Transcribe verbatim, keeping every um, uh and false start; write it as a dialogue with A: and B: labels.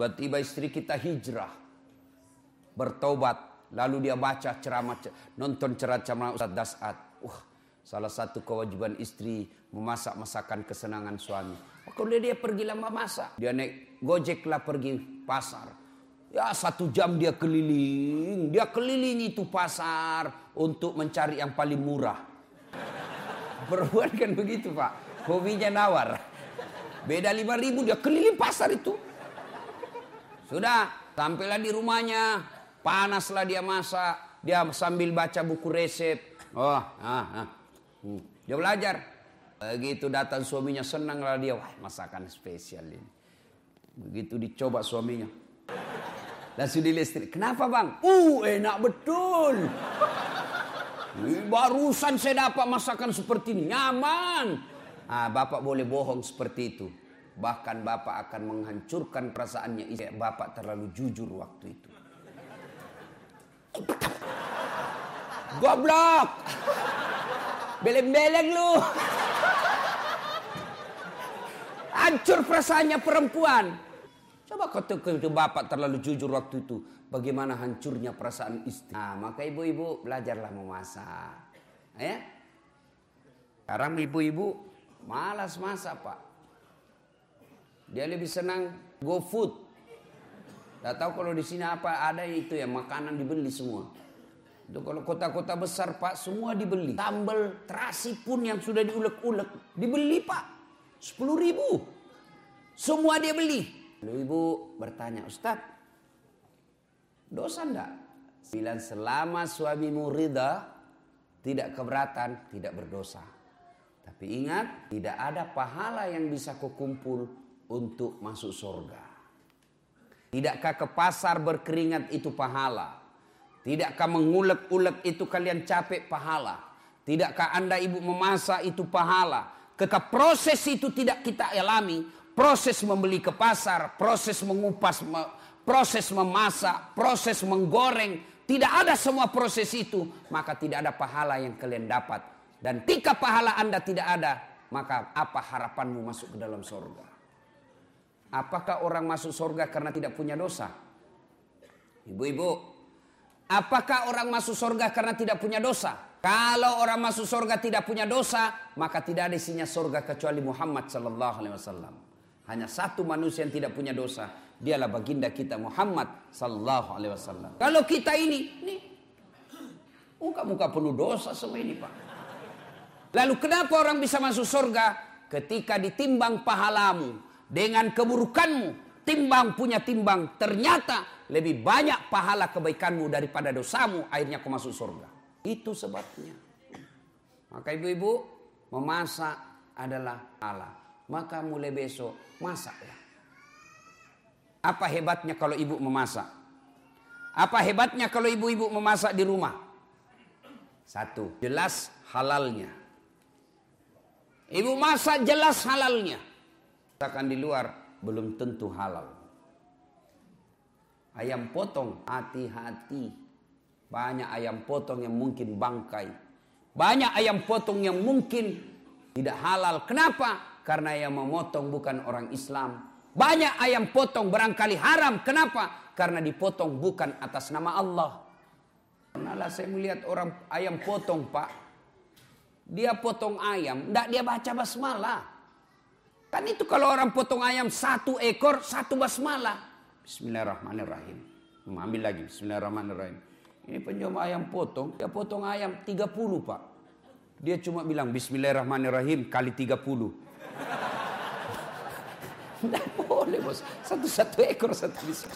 A: Tiba-tiba istri kita hijrah, bertobat, lalu dia baca ceramah, nonton ceramah Ustaz Das'ad. Wah, salah satu kewajiban istri memasak masakan kesenangan suami. Kalau dia pergi lama masak, dia naik Gojek lah pergi pasar. Ya satu jam dia keliling, dia keliling itu pasar untuk mencari yang paling murah. Perempuan kan begitu Pak, hobinya nawar. Beda lima ribu dia keliling pasar itu. Sudah, sampailah di rumahnya, panaslah dia masak, dia sambil baca buku resep. Oh, ah, ah. Hmm. Dia belajar. Begitu datang suaminya senanglah dia, wah masakan spesial ini. Begitu dicoba suaminya, langsung dilistrik. Kenapa bang? Uh enak betul. Barusan saya dapat masakan seperti ini, nyaman. Ah, bapak boleh bohong seperti itu. Bahkan bapak akan menghancurkan perasaannya istri. Bapak terlalu jujur waktu itu. Goblok. Beleng-beleng lu. Hancur perasaannya perempuan. Coba kata bapak terlalu jujur waktu itu. Bagaimana hancurnya perasaan istri. Nah, maka ibu-ibu belajarlah memasak. Ya? Sekarang ibu-ibu malas masak Pak. Dia lebih senang go food. Tidak tahu kalau di sini apa ada itu ya, makanan dibeli semua. Itu kalau kota-kota besar Pak semua dibeli. Sambal terasi pun yang sudah diulek-ulek dibeli Pak. Sepuluh ribu. Semua dia beli. Lalu ibu bertanya, Ustaz, dosa enggak? Bilang selama suamimu ridha, tidak keberatan, tidak berdosa. Tapi ingat, tidak ada pahala yang bisa kau kumpul untuk masuk surga. Tidakkah ke pasar berkeringat itu pahala? Tidakkah mengulek-ulek itu kalian capek pahala? Tidakkah anda ibu memasak itu pahala? Ketika proses itu tidak kita alami, proses membeli ke pasar, proses mengupas, proses memasak, proses menggoreng, tidak ada semua proses itu, maka tidak ada pahala yang kalian dapat. Dan ketika pahala anda tidak ada, maka apa harapanmu masuk ke dalam surga? Apakah orang masuk surga karena tidak punya dosa? Ibu-ibu, apakah orang masuk surga karena tidak punya dosa? Kalau orang masuk surga tidak punya dosa, maka tidak ada isinya surga kecuali Muhammad sallallahu alaihi wasallam. Hanya satu manusia yang tidak punya dosa, dialah baginda kita Muhammad sallallahu alaihi wasallam. Kalau kita ini, nih, muka-muka penuh dosa semua ini Pak. Lalu kenapa orang bisa masuk surga? Ketika ditimbang pahalamu dengan keburukanmu, timbang punya timbang, ternyata lebih banyak pahala kebaikanmu daripada dosamu, akhirnya kau masuk surga. Itu sebabnya. Maka ibu-ibu, memasak adalah pahala. Maka mulai besok masaklah. Apa hebatnya kalau ibu memasak? Apa hebatnya kalau ibu-ibu memasak di rumah? Satu, jelas halalnya. Ibu masak jelas halalnya. Masakan di luar belum tentu halal. Ayam potong, hati-hati. Banyak ayam potong yang mungkin bangkai. Banyak ayam potong yang mungkin tidak halal. Kenapa? Karena yang memotong bukan orang Islam. Banyak ayam potong barangkali haram. Kenapa? Karena dipotong bukan atas nama Allah. Pernahlah saya melihat orang ayam potong Pak. Dia potong ayam, tidak dia baca basmalah. Kan itu kalau orang potong ayam satu ekor, satu basmalah. Bismillahirrahmanirrahim. Ambil lagi, bismillahirrahmanirrahim. Ini penjual ayam potong, dia potong ayam tiga puluh Pak. Dia cuma bilang bismillahirrahmanirrahim kali tiga puluh. Tidak boleh bos, satu-satu ekor satu bismillah.